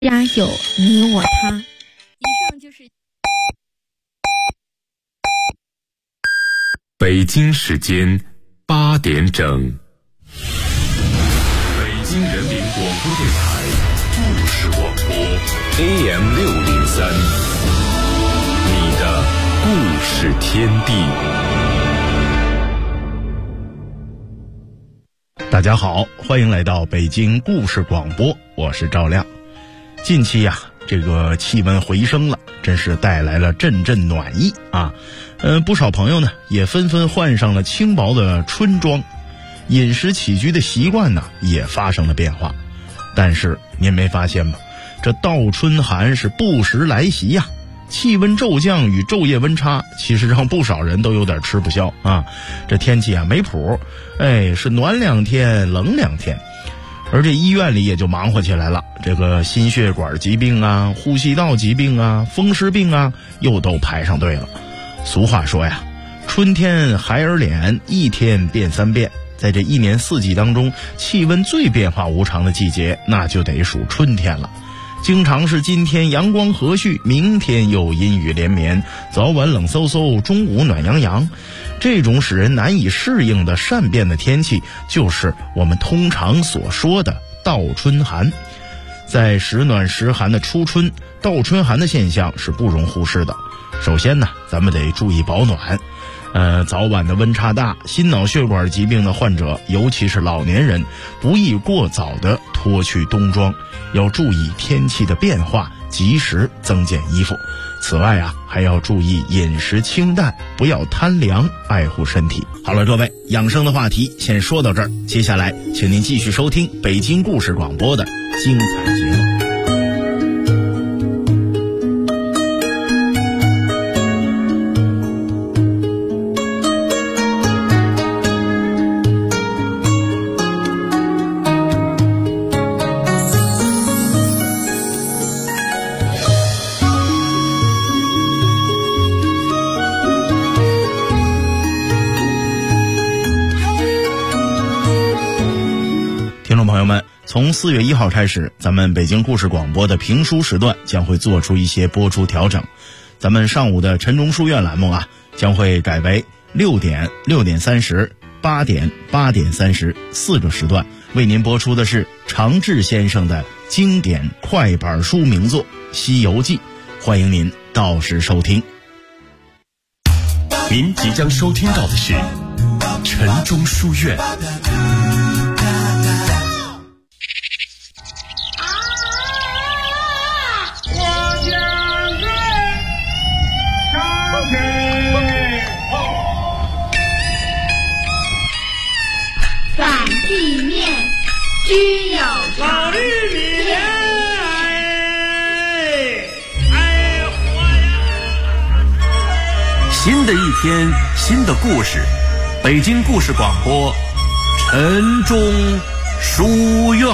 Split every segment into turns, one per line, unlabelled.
家有你我他。以上就是
北京时间8点整，北京人民广播电台故事广播 AM603， 你的故事天地。
大家好，欢迎来到北京故事广播，我是赵亮。近期这个气温回升了，真是带来了阵阵暖意啊。不少朋友呢也纷纷换上了轻薄的春装，饮食起居的习惯呢也发生了变化。但是您没发现吗？这倒春寒是不时来袭呀。气温骤降与昼夜温差，其实让不少人都有点吃不消啊。这天气没谱，是暖2天冷2天。而这医院里也就忙活起来了，这个心血管疾病啊、呼吸道疾病啊、风湿病啊，又都排上队了。俗话说呀，春天孩儿脸，一天变3变。在这一年四季当中，气温最变化无常的季节，那就得数春天了。经常是今天阳光和煦，明天又阴雨连绵，早晚冷飕飕，中午暖洋洋。这种使人难以适应的善变的天气，就是我们通常所说的倒春寒。在时暖时寒的初春，倒春寒的现象是不容忽视的。首先呢，咱们得注意保暖。早晚的温差大，心脑血管疾病的患者，尤其是老年人，不宜过早的脱去冬装，要注意天气的变化，及时增减衣服。此外还要注意饮食清淡，不要贪凉，爱护身体。好了，各位，养生的话题先说到这儿，接下来请您继续收听北京故事广播的精彩节目。朋友们，从4月1号开始，咱们北京故事广播的评书时段将会做出一些播出调整。咱们上午的晨钟书院栏目将会改为6点、6点30、8点、8点30 4个时段，为您播出的是常志先生的经典快板书名作《西游记》，欢迎您到时收听。
您即将收听到的是晨钟书院。
地面均有常。
新的一天，新的故事，北京故事广播晨钟书院。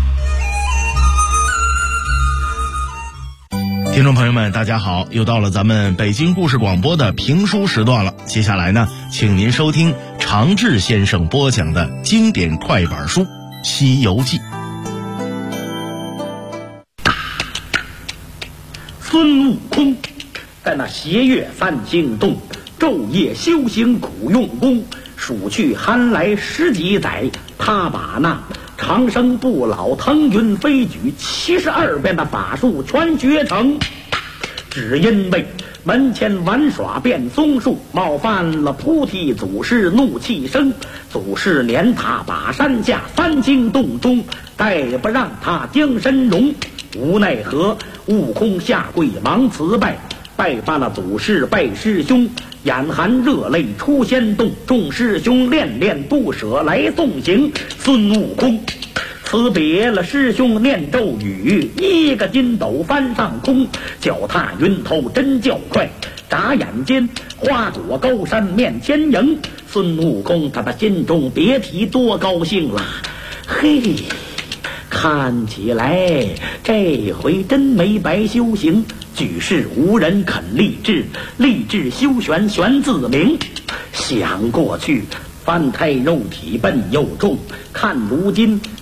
听众朋友们，大家好，又到了咱们北京故事广播的评书时段了。接下来呢，请您收听常志先生播讲的经典快板书《西游记》。
孙悟空在那斜月3星洞，昼夜修行苦用功，数去寒来10几载，他把那长生不老、腾云飞举72变的法术全学成，只因为门前玩耍变松树，冒犯了菩提祖师，怒气生。祖师撵他把山下3星洞中，再不让他将身容。无奈何，悟空下跪忙辞拜，拜罢了祖师拜师兄，眼含热泪出仙洞，众师兄恋恋不舍来送行。孙悟空辞别了师兄念咒语，一个筋斗翻上空，脚踏云头真叫快，眨眼间花果高山面前迎。孙悟空他心中别提多高兴了，嘿，看起来这回真没白修行，举世无人肯立志，立志修玄玄自明。想过去翻开肉体奔又重，看如今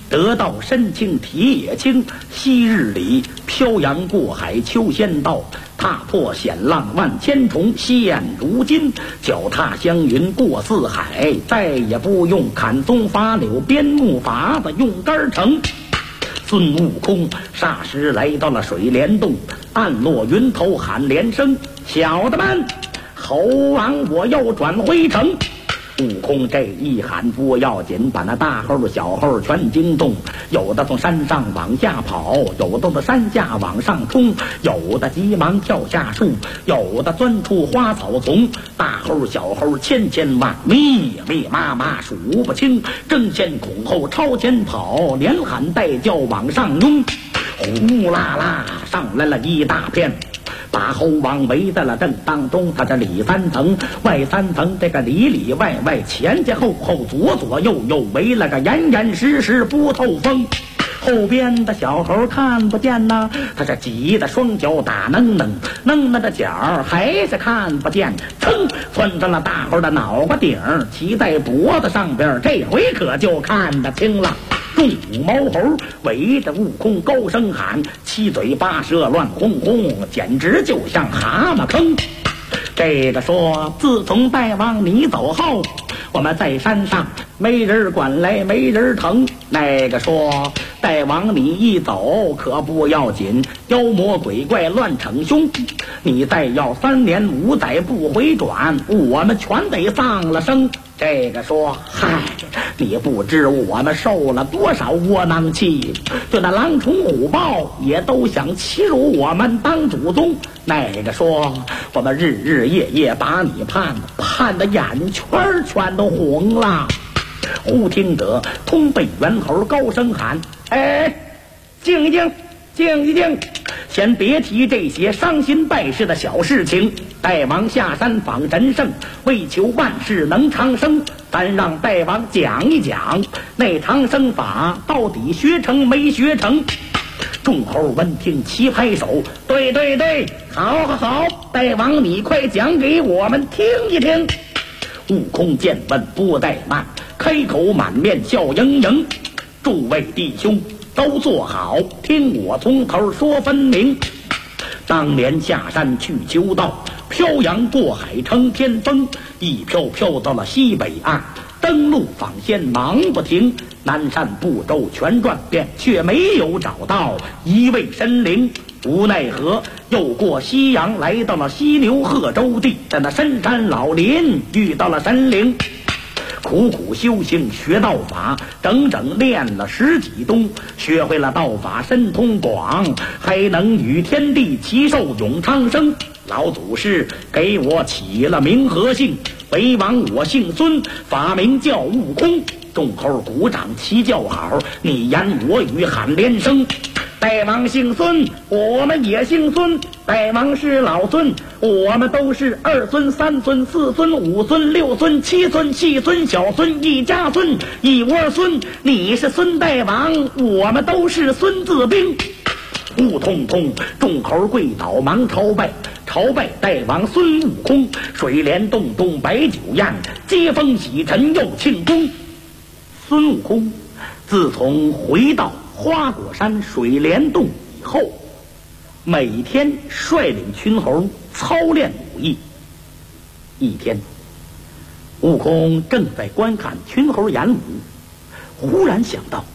得道身轻体也轻，昔日里漂洋过海求仙道，踏破险浪万千重，现如今脚踏祥云过四海，再也不用砍松伐柳编木筏子用杆撑。孙悟空霎时来到了水帘洞，暗落云头喊连声：小的们，猴王我要转回城。悟空这一喊不要紧，把那大猴小猴全惊动，有的从山上往下跑，有的从山下往上冲，有的急忙跳下树，有的钻出花草丛。大猴小猴千千万，密密麻麻数不清，争先恐后超前跑，连喊带叫往上拥，呼啦啦上来了一大片，把猴王围在了正当中。他这里三层外三层，这个里里外外前前后后左左右右围了个严严实实不透风。后边的小猴看不见呐，他这急得双脚打愣愣，愣了的脚还是看不见，噌窜上了大猴的脑瓜顶，骑在脖子上边，这回可就看得清了。众五毛猴围着悟空高声喊，七嘴八舌乱哄哄，简直就像蛤蟆坑。这个说自从大王你走后，我们在山上没人管来没人疼。那个说大王你一走可不要紧，妖魔鬼怪乱逞凶，你再要3年5载不回转，我们全得丧了生。这个说嗨，你不知我们受了多少窝囊气，就那狼虫虎豹也都想欺辱我们当祖宗。那个说我们日日夜夜把你盼得眼圈全都红了。忽听得通背猿猴高声喊，静一静，静一静，先别提这些伤心败事的小事情。大王下山访神圣，为求万事能长生，咱让大王讲一讲那长生法到底学成没学成。众猴闻听齐拍手，对对对，好好好，大王你快讲给我们听一听。悟空见问不怠慢，开口满面笑盈盈，诸位弟兄都坐好，听我从头说分明。当年下山去求道，漂洋过海乘天风，一飘飘到了西北岸，登陆访仙忙不停，南赡部洲全转遍，却没有找到一位神灵。无奈何又过西洋，来到了犀牛贺州地，在那深山老林遇到了神灵，苦苦修行学道法，整整练了10几冬，学会了道法神通广，还能与天地齐寿永长生。老祖师给我起了名和姓，为王我姓孙，法名叫悟空。众猴鼓掌齐叫好，你言我语喊连声。大王姓孙，我们也姓孙，大王是老孙，我们都是2孙3孙4孙5孙6孙7孙细孙小孙，一家孙一窝孙。你是孙大王，我们都是孙子兵。呼通通，众猴跪倒忙朝拜，朝拜大王孙悟空。水帘洞中摆酒宴，接风洗尘又庆功。孙悟空自从回到花果山水帘洞以后，每天率领群猴操练武艺。一天，悟空正在观看群猴演武，忽然想到，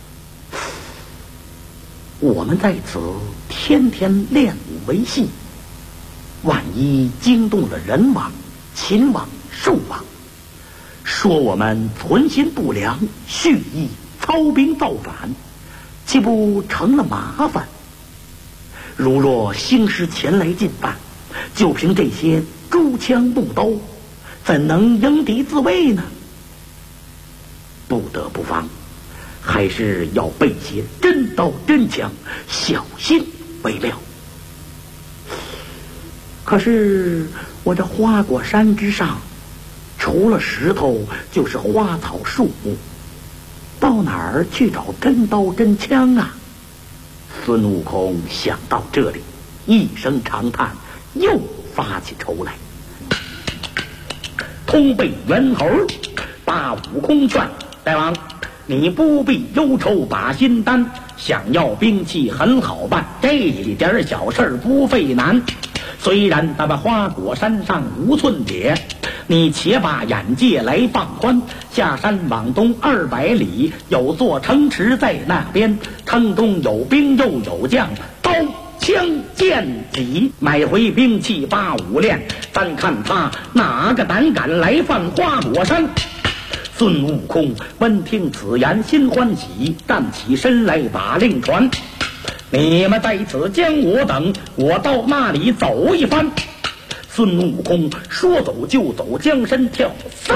我们在此天天练武为戏，万一惊动了人王、禽王、兽王，说我们存心不良，蓄意操兵造反，岂不成了麻烦？如若兴师前来进犯，就凭这些珠枪木刀，怎能迎敌自卫呢？不得不防，还是要备些真刀真枪，小心为妙。可是我这花果山之上，除了石头就是花草树木，到哪儿去找真刀真枪啊？孙悟空想到这里，一声长叹，又发起愁来。通背猿猴把悟空劝，大王你不必忧愁把心担，想要兵器很好办，这一点小事不费难。虽然咱们花果山上无寸铁，你且把眼界来放宽，下山往东200里，有座城池在那边，城中有兵又有将，刀枪剑戟买回兵器85练，咱看他哪个胆敢来犯花果山。孙悟空闻听此言心欢喜，站起身来把令传，你们在此将我等，我到那里走一番。孙悟空说走就走，将身跳，嗖，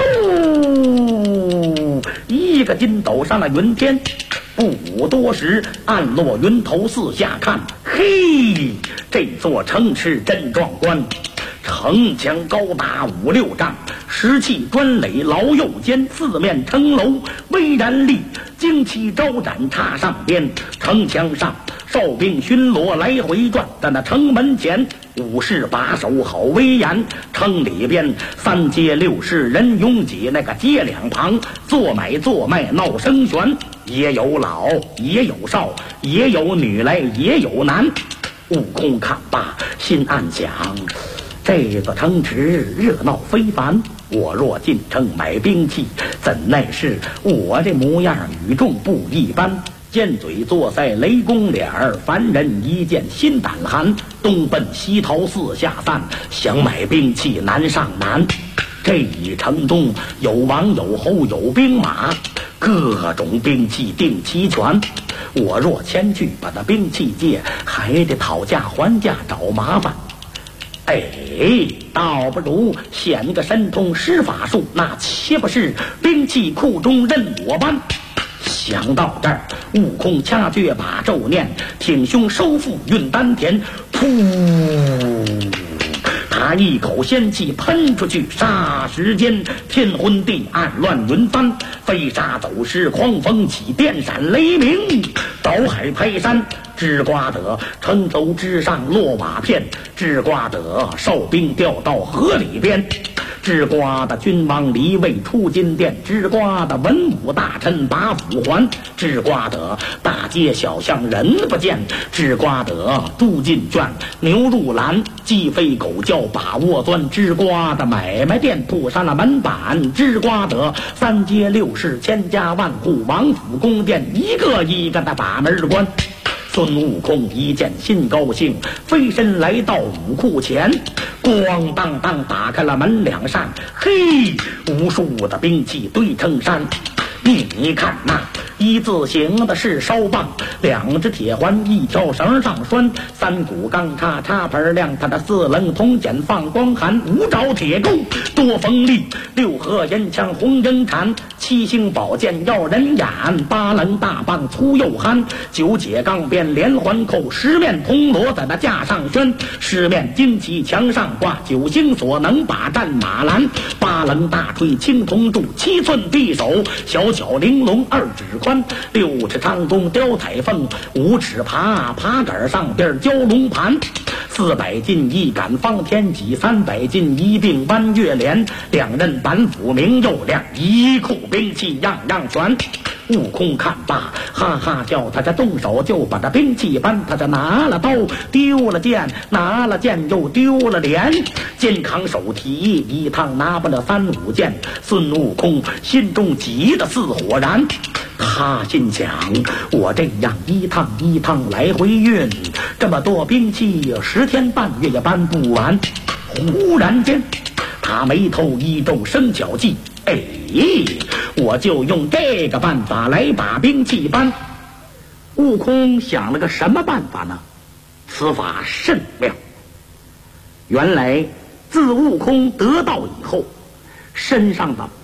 一个筋斗上了云天。不多时，暗落云头，四下看，嘿，这座城池真壮观。城墙高达5、6丈，石砌砖垒，牢又坚，四面城楼巍然立，旌旗招展插上边。城墙上哨兵巡逻来回转，在那城门前武士把守好威严。城里边3街6市人拥挤，那个街两旁做买做卖闹声旋，也有老也有少，也有女来也有男。悟空看罢心暗想，这座城池热闹非凡，我若进城买兵器，怎奈是我这模样与众不一般。尖嘴坐腮雷公脸儿，凡人一见心胆寒。东奔西逃四下散，想买兵器难上难。这一城中有王有侯有兵马，各种兵器定齐全。我若前去把那兵器借，还得讨价还价找麻烦。哎，倒不如显个神通施法术，那岂不是兵器库中任我搬？想到这儿，悟空掐诀把咒念，挺胸收腹运丹田，噗，他一口仙气喷出去，霎时间天昏地暗，乱云翻，飞沙走石，狂风起，电闪雷鸣，倒海拍山。吱呱的城楼之上落瓦片，吱呱的哨兵掉到河里边，吱呱的君王离位出金殿，吱呱的文武大臣把斧还，吱呱的大街小巷人不见，吱呱的猪进圈，牛入栏，鸡飞狗叫把窝钻，吱呱的买卖店铺上了门板，吱呱的3街6市千家万户，王府宫殿一个一个的把门关。孙悟空一见心高兴，飞身来到武库前，咣当当打开了门两扇，嘿，无数的兵器堆成山。你看那一字形的是烧棒，2只铁环一条绳上拴，3股钢叉插盆亮，他的4棱铜剪放光寒，5爪铁钩多锋利，6合烟枪红缨铲，7星宝剑耀人眼，8棱大棒粗又憨，9节钢鞭连环扣，10面铜锣在那架上宣，10面旌旗墙上挂，9星锁能把战马拦，8棱大锤青铜柱，7寸匕首小巧玲珑2指宽，6尺长弓雕彩凤，5尺爬杆上边蛟龙盘，400斤一杆方天戟，300斤一并弯月连，2刃板斧明又亮，一库兵器样样全。悟空看罢哈哈叫，他这动手就把这兵器搬，他这拿了刀丢了剑，拿了剑又丢了镰，肩扛手提一趟拿不了3、5件。孙悟空心中急得似火燃，他心想，我这样一趟一趟来回运，这么多兵器10天半月也搬不完。忽然间他眉头一皱，生巧计，哎，我就用这个办法来把兵器搬。悟空想了个什么办法呢？此法甚妙。原来自悟空得道以后，身上的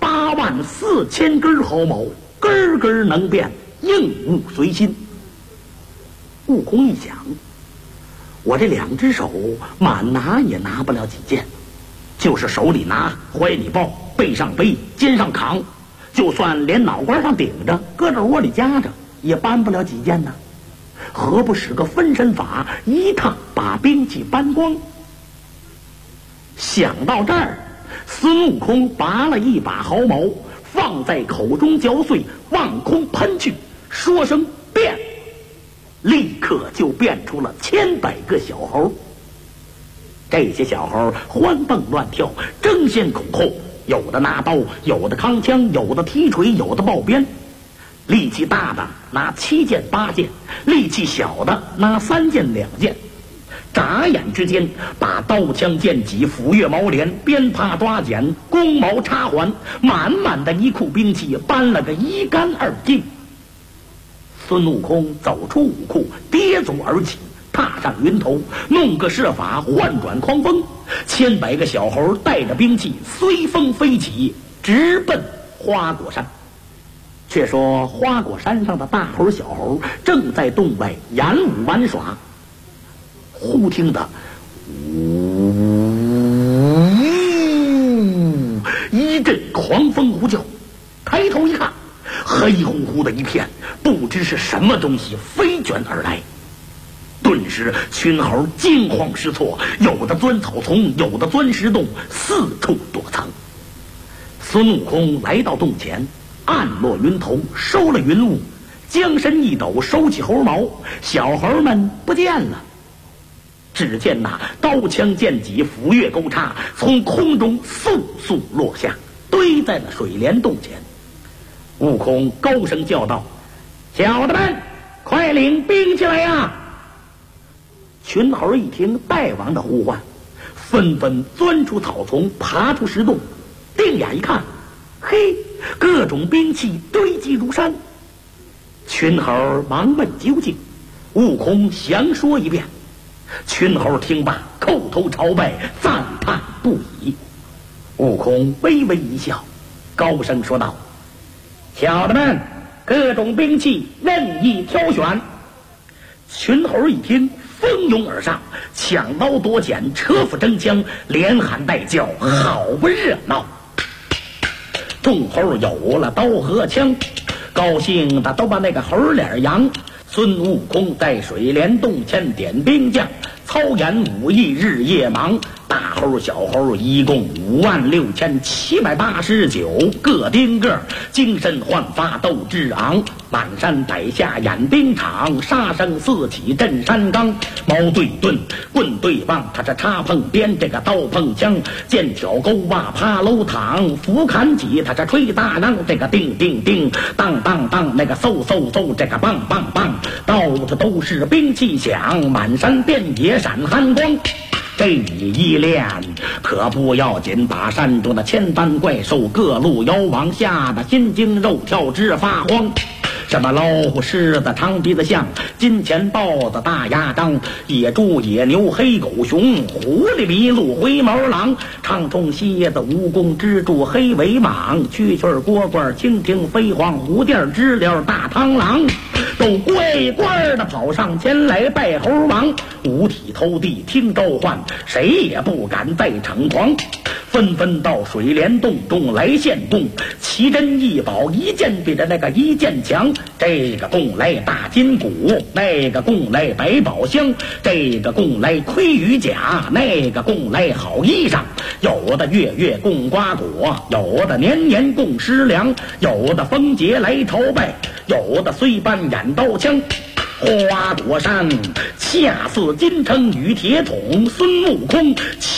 84000根毫毛根根能变，应物随心。悟空一想，我这2只手满拿也拿不了几件，就是手里拿，怀里抱，背上背，肩上扛，就算连脑瓜上顶着，搁着窝里夹着，也搬不了几件呢。何不使个分身法，一趟把兵器搬光？想到这儿，孙悟空拔了一把毫毛， 放在口中嚼碎，往空喷去，说声变，立刻就变出了千百个小猴。这些小猴欢蹦乱跳，争先恐后，有的拿刀，有的扛枪，有的踢锤，有的抱鞭。力气大的拿7件8件，力气小的拿3件2件。眨眼之间，把刀枪剑戟、斧钺矛镰、鞭耙抓锏、弓矛插环，满满的一库兵器搬了个一干二净。孙悟空走出武库，跌足而起，踏上云头，弄个设法换转狂风。千百个小猴带着兵器随风飞起，直奔花果山。却说花果山上的大猴小猴正在洞外演武玩耍，忽听得一阵狂风呼叫，抬头一看，黑乎乎的一片，不知是什么东西飞卷而来。顿时群猴惊慌失措，有的钻草丛，有的钻石洞，四处躲藏。孙悟空来到洞前，按落云头，收了云雾，将身一抖，收起猴毛，小猴们不见了。只见那刀枪剑戟、斧钺钩叉从空中簌簌落下，堆在了水帘洞前。悟空高声叫道：“小的们，快领兵器来呀！”群猴一听大王的呼唤，纷纷钻出草丛，爬出石洞，定眼一看，嘿，各种兵器堆积如山。群猴忙问究竟，悟空详说一遍。群猴听罢，叩头朝拜，赞叹不已。悟空微微一笑，高声说道：“小的们，各种兵器任意挑选。”群猴一听，蜂拥而上，抢刀夺锏，车斧争枪，连喊带叫，好不热闹。众猴有了刀和枪，高兴的都把那个猴脸扬。孙悟空在水帘洞前点兵将，操演武艺日夜忙。大猴小猴一共56789，各丁个精神焕发斗志昂。满山摆下演兵场，杀声四起震山冈。矛对盾，棍对棒，他这插碰鞭，这个刀碰枪，剑挑钩把趴楼躺，斧砍戟，他这吹大浪，这个叮叮叮，当当当，那个嗖嗖嗖，这个棒棒棒，到处都是兵器响，满山遍野闪寒光。这一练可不要紧，把山中的千般怪兽各路妖王吓得心惊肉跳直发慌。什么老虎、狮子、长鼻子象、金钱豹子、大牙张、野猪、野牛、黑狗熊、狐狸、麋鹿、灰毛狼、长虫、蝎子、蜈蚣、蜘蛛、黑尾蟒、蛐蛐、蝈蝈、蜻蜓、飞黄、蝴蝶、知了、大螳螂，都乖乖的跑上前来拜猴王，五体投地听召唤，谁也不敢再逞狂，纷纷到水帘洞中来献供，奇珍异宝一件比着那个一件强。这个供来大金鼓，那个供来百宝箱，这个供来盔羽甲，那个供来好衣裳。有的月月供瓜果，有的年年供食粮，有的丰节来朝拜，有的虽搬演刀枪。花果山恰似金城与铁桶，孙悟空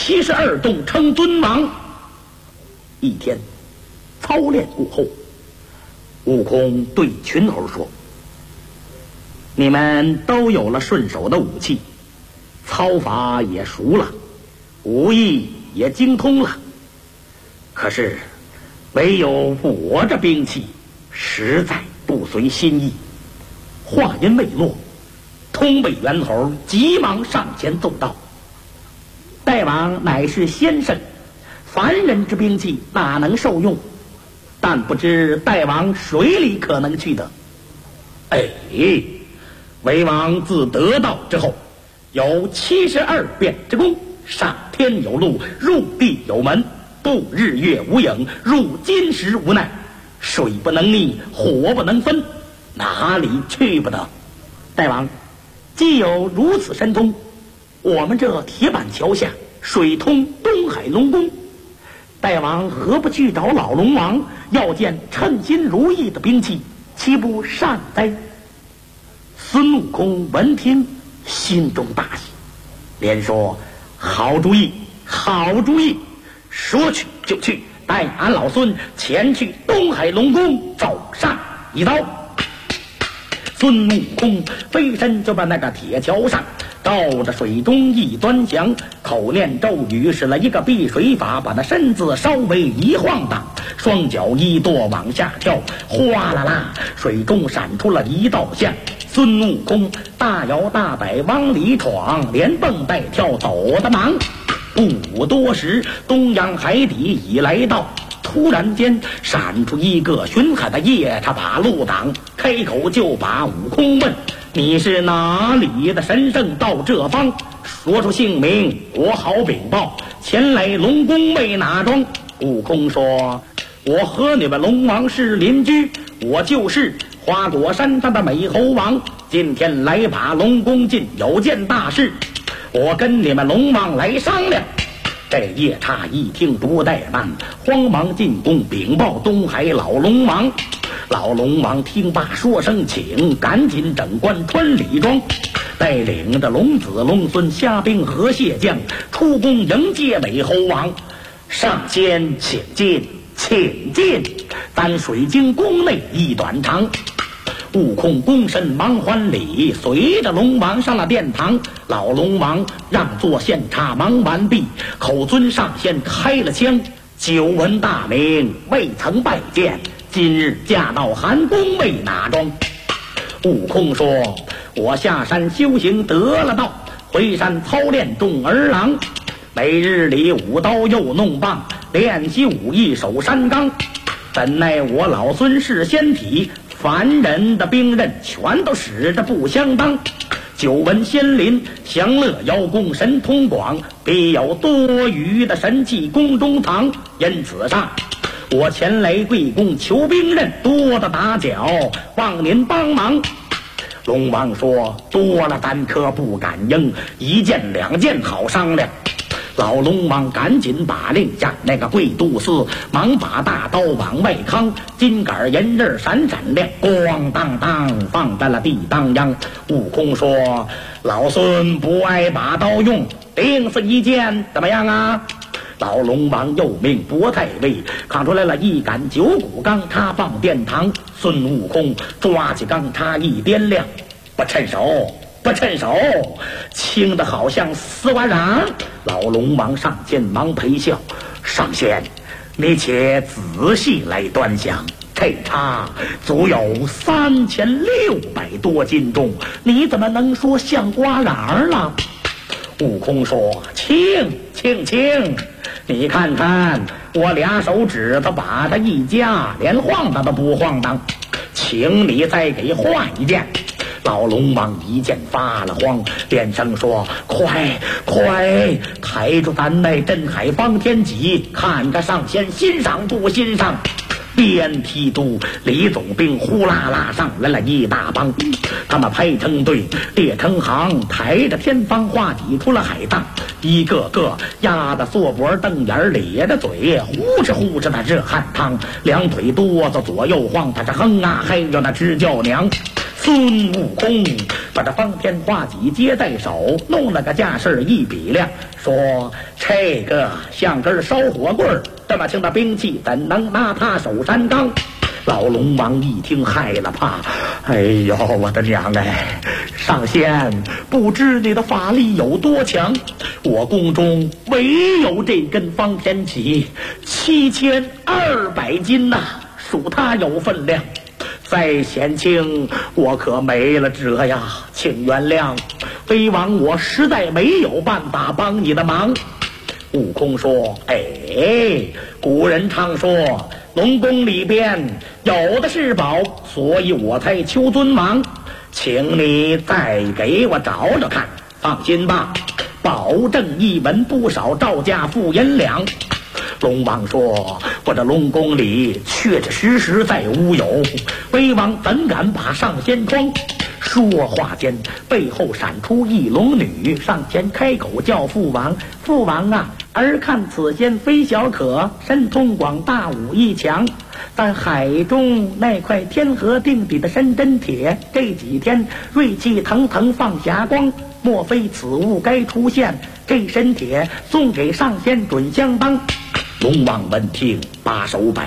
72洞称尊王。一天操练过后，悟空对群猴说：“你们都有了顺手的武器，操法也熟了，武艺也精通了，可是唯有我这兵器实在不随心意。”话音未落，通背猿猴急忙上前奏道：“大王乃是先生，凡人之兵器哪能受用？但不知大王水里可能去得？”为王自得道之后，有72变之功，上天有路，入地有门，不日月无影，入金石无奈，水不能逆，火不能分，哪里去不得？大王既有如此神通，我们这铁板桥下水通东海龙宫， 大王何不去找老龙王，要件称心如意的兵器，岂不善哉？孙悟空闻听，心中大喜，连说：“好主意，好主意！说去就去，带俺老孙前去东海龙宫走上一遭。”孙悟空飞身就把那个铁桥上照着水中一端详，口念咒语，使了一个避水法，把那身子稍微一晃荡，双脚一跺往下跳，哗啦啦，水中闪出了一道像。孙悟空大摇大摆往里闯，连蹦带跳走的忙。不多时，东洋海底已来到。突然间闪出一个巡海的夜叉把路挡，开口就把悟空问：“你是哪里的神圣到这方？说出姓名，我好禀报，前来龙宫为哪桩？”悟空说：“我和你们龙王是邻居，我就是花果山上的美猴王，今天来把龙宫进，有件大事，我跟你们龙王来商量。”这夜叉一听不怠慢，慌忙进宫禀报东海老龙王。老龙王听罢说声请，赶紧整冠穿礼装，带领着龙子龙孙虾兵和蟹将出宫迎接美猴王。上仙请进，请进，咱水晶宫内一短长。悟空躬身忙还礼，随着龙王上了殿堂。老龙王让座献茶忙完毕，口尊上仙开了枪，久闻大名未曾拜见，今日驾到寒宫为哪桩？悟空说：“我下山修行得了道，回山操练众儿郎，每日里舞刀又弄棒，练习武艺守山岗。怎奈我老孙是仙体，凡人的兵刃全都使着不相当。久闻仙林享乐妖功神通广，必有多余的神器宫中藏，因此上我前来贵宫求兵刃，多的打搅，望您帮忙。”龙王说：“多了咱可不敢应，一件两件好商量。”老龙王赶紧把令下，那个贵都司忙把大刀往外扛，金杆银刃闪闪亮，咣当当放在了地当央。悟空说：“老孙不爱把刀用，定是一件怎么样啊？”老龙王又命薄太尉扛出来了一杆9股钢叉放殿堂，孙悟空抓起钢叉一掂量，不趁手，不趁手，轻的好像丝瓜瓤。老龙王上前忙陪笑：“上仙，你且仔细来端详，这叉足有3600多斤重，你怎么能说像瓜瓤了？”悟空说：“轻，你看看我2手指头把它一夹，连晃荡都不晃荡，请你再给换一件。”老龙王一见发了慌，连声说：“快，抬住咱那镇海方天戟，看个上仙欣赏不欣赏？”边梯都李总兵呼啦啦上来了一大帮，他们排成队列成行，抬着天方画戟出了海荡，一个个压得缩脖瞪眼，咧着嘴呼哧的热汗汤，两腿哆嗦左右晃，他是哼啊嘿哟那直叫娘。孙悟空把这方天画戟接在手，弄了个架势一比量，说：“这个像根烧火棍，这么轻的兵器怎能拿它守山岗？”老龙王一听害了怕：“哎呦我的娘哎！上仙，不知你的法力有多强，我宫中唯有这根方天戟7200斤呐，属它有分量。再显轻，我可没了辙呀，请原谅，飞王我实在没有办法帮你的忙。”悟空说：“古人常说龙宫里边有的是宝，所以我才求尊忙，请你再给我找找看。放心吧，保证一文不少，照价付银两。”龙王说：“我这龙宫里确确实实再无有，威王怎敢把上仙装？ 说话间，背后闪出一龙女，上前开口叫父王：“父王啊，儿看此仙非小可，神通广大，武艺强。但海中那块天河定底的深真铁，这几天锐气腾腾放霞光，莫非此物该出现？这身铁送给上仙准相当。”龙王闻听，把手摆：“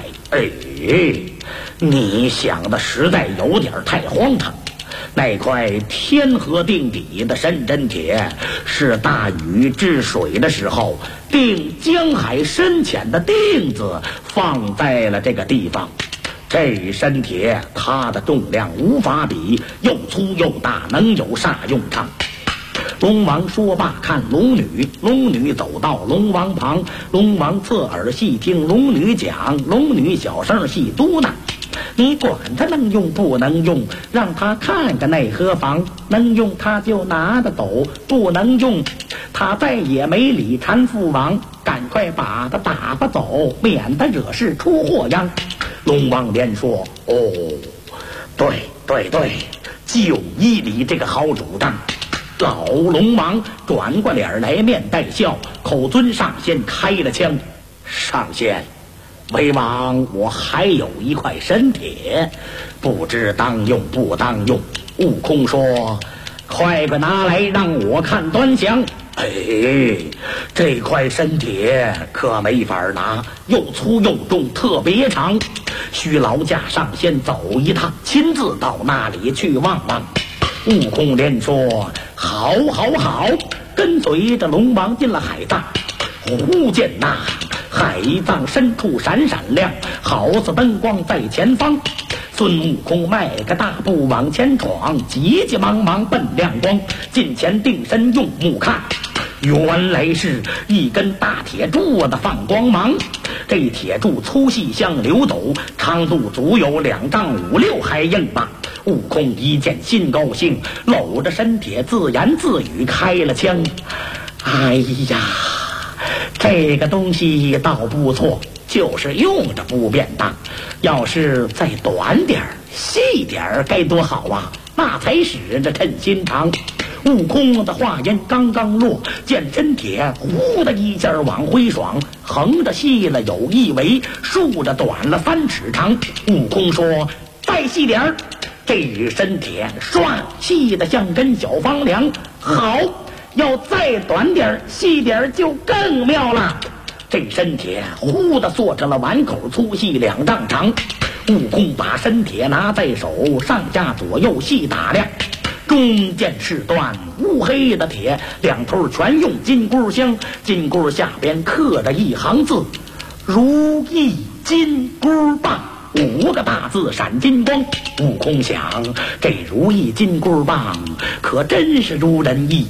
你想的实在有点太荒唐。那块天河定底的深真铁，是大禹治水的时候定江海深浅的定子放在了这个地方。这身铁它的重量无法比，又粗又大，能有啥用场？”龙王说罢，看龙女，龙女走到龙王旁，龙王侧耳细听龙女讲，龙女小声细嘟囔：“你管他能用不能用，让他看个内何妨？能用他就拿得走，不能用他再也没理缠父王，赶快把他打发走，免得惹事出祸殃。”龙王连说：“哦，对，就依你这个好主张。”老龙王转过脸来，面带笑，口尊上仙开了枪：“上仙，为王我还有一块神铁，不知当用不当用。”悟空说：“快拿来让我看端详。”这块神铁可没法拿，又粗又重，特别长，需劳驾上仙走一趟，亲自到那里去望望。悟空连说：“好，跟随着龙王进了海藏。忽见那海藏深处闪闪亮，好似灯光在前方。孙悟空迈个大步往前闯，急急忙忙奔亮光，近前定身用目看，原来是一根大铁柱子放光芒。这铁柱粗细像流斗，长度足有2丈5、6还硬吧。”悟空一见心高兴，搂着身铁自言自语开了枪：“哎呀，这个东西倒不错，就是用着不便当，要是再短点细点该多好啊，那才使着称心肠。”悟空的话音刚刚落，见真铁呼的一下往回爽，横着细了有1围，竖着短了3尺长。悟空说：“再细点儿。”这身铁唰细的像根小方梁，好，要再短点细点就更妙了。这身铁忽的做成了碗口粗细2丈长。悟空把身铁拿在手，上下左右细打量，中间是段乌黑的铁，两头全用金箍镶，金箍下边刻着一行字：“如意金箍棒，5个大字闪金光。”悟空想，这如意金箍棒可真是如人意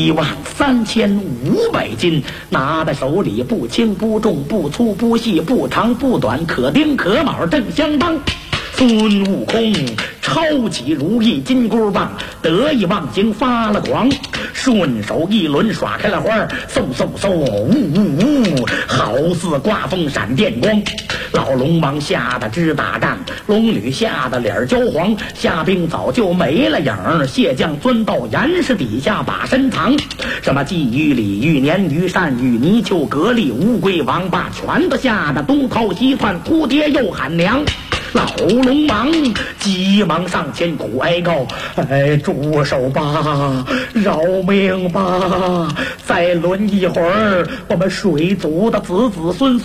，13500斤，拿在手里不轻不重，不粗不细，不长不短，可丁可卯正相当。孙悟空抄起如意金箍棒，得意忘形发了狂，顺手一轮耍开了花，嗖嗖嗖，呜呜呜，好似刮风闪电光。老龙王吓得直打颤，龙女吓得脸焦黄，虾兵早就没了影，蟹将钻到岩石底下把身藏。什么鲫鱼、鲤鱼、鲶鱼、鳝鱼、泥鳅、蛤蜊、乌龟、王八，全都吓得东逃西窜，哭爹又喊娘。老龙王急忙上前苦哀告：“住手吧，饶命吧！再轮一会儿，我们水族的子子孙孙